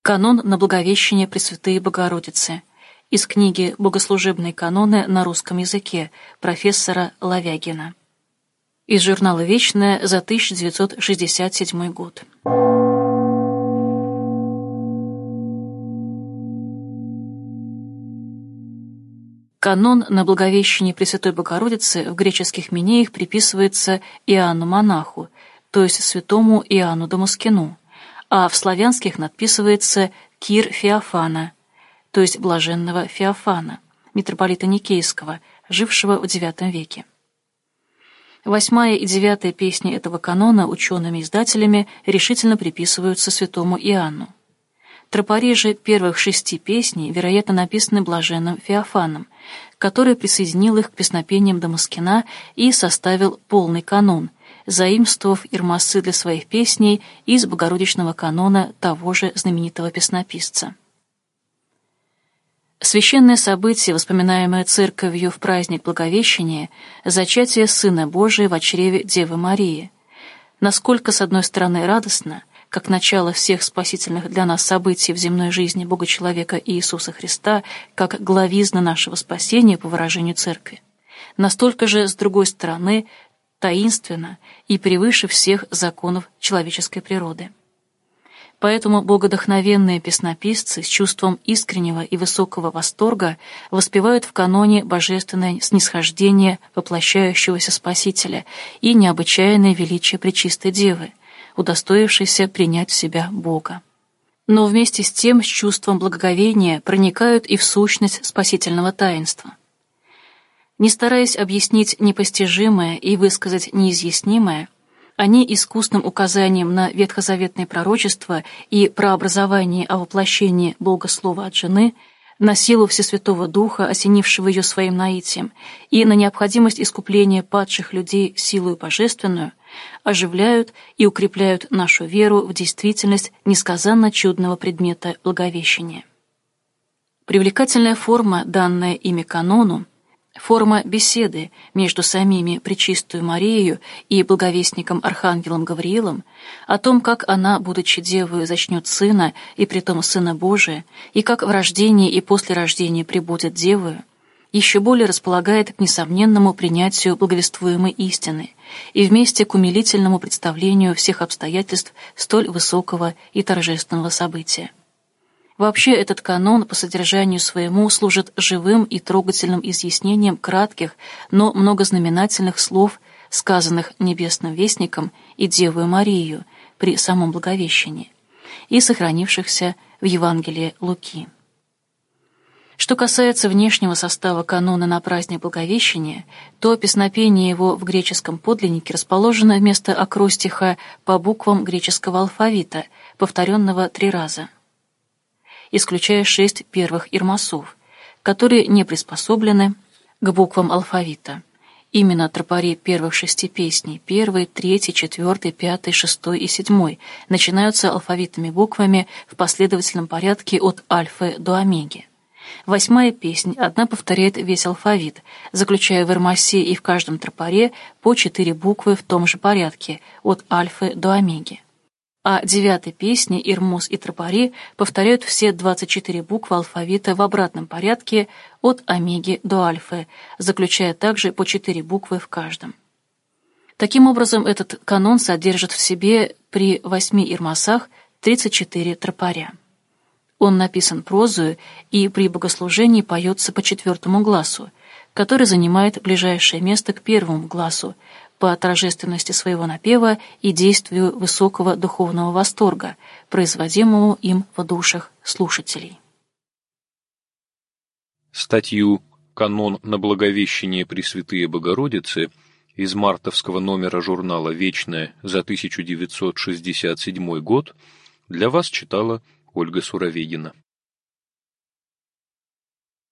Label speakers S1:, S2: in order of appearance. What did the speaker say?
S1: Канон на Благовещение Пресвятые Богородицы из книги «Богослужебные каноны на русском языке» профессора Лавягина. Из журнала «Вечное» за 1967 год. Канон на Благовещение Пресвятой Богородицы в греческих Минеях приписывается Иоанну Монаху, то есть святому Иоанну Дамаскину, а в славянских надписывается Кир Феофана, то есть блаженного Феофана, митрополита Никейского, жившего в IX веке. 8 и 9 песни этого канона учеными-издателями решительно приписываются святому Иоанну. Тропари же первых 6 песней, вероятно, написаны блаженным Феофаном, который присоединил их к песнопениям Дамаскина и составил полный канон, заимствовав ирмасы для своих песней из богородичного канона того же знаменитого песнописца. Священное событие, воспоминаемое Церковью в праздник Благовещения, зачатие Сына Божия во чреве Девы Марии. Насколько, с одной стороны, радостно, как начало всех спасительных для нас событий в земной жизни Бога-человека Иисуса Христа, как главизна нашего спасения, по выражению Церкви, настолько же, с другой стороны, таинственно и превыше всех законов человеческой природы. Поэтому богодохновенные песнописцы с чувством искреннего и высокого восторга воспевают в каноне божественное снисхождение воплощающегося Спасителя и необычайное величие Пречистой Девы, удостоившейся принять в себя Бога. Но вместе с тем с чувством благоговения проникают и в сущность спасительного таинства. Не стараясь объяснить непостижимое и высказать неизъяснимое, они искусным указанием на ветхозаветные пророчества и прообразование о воплощении Бога Слова от жены, на силу Всесвятого Духа, осенившего ее своим наитием, и на необходимость искупления падших людей силою божественную, оживляют и укрепляют нашу веру в действительность несказанно чудного предмета Благовещения. Привлекательная форма, данная ими канону, форма беседы между самими Пречистую Марией и благовестником Архангелом Гавриилом о том, как она, будучи девою, зачнет сына, и притом Сына Божия, и как в рождении и после рождения пребудет девою, еще более располагает к несомненному принятию благовествуемой истины и вместе к умилительному представлению всех обстоятельств столь высокого и торжественного события. Вообще этот канон по содержанию своему служит живым и трогательным изъяснением кратких, но многознаменательных слов, сказанных Небесным Вестником и Девою Марию при самом Благовещении, и сохранившихся в Евангелии Луки. Что касается внешнего состава канона на праздник Благовещения, то песнопение его в греческом подлиннике расположено вместо акростиха по буквам греческого алфавита, повторенного 3 раза, исключая 6 первых ирмасов, которые не приспособлены к буквам алфавита. Именно тропари первых 6 песней, 1, 3, 4, 5, 6 и 7, начинаются алфавитными буквами в последовательном порядке от альфы до омеги. 8 песнь одна повторяет весь алфавит, заключая в ирмасе и в каждом тропаре по 4 буквы в том же порядке, от альфы до омеги. А 9 песни ирмос и тропари повторяют все 24 буквы алфавита в обратном порядке от омеги до альфы, заключая также по 4 буквы в каждом. Таким образом, этот канон содержит в себе при 8 ирмасах 34 тропаря. Он написан прозою и при богослужении поется по 4-му гласу, который занимает ближайшее место к 1-му гласу, по торжественности своего напева и действию высокого духовного восторга, производимому им в душах слушателей.
S2: Статью «Канон на Благовещение Пресвятые Богородицы» из мартовского номера журнала «Вечное» за 1967 год для вас читала Ольга Суровегина.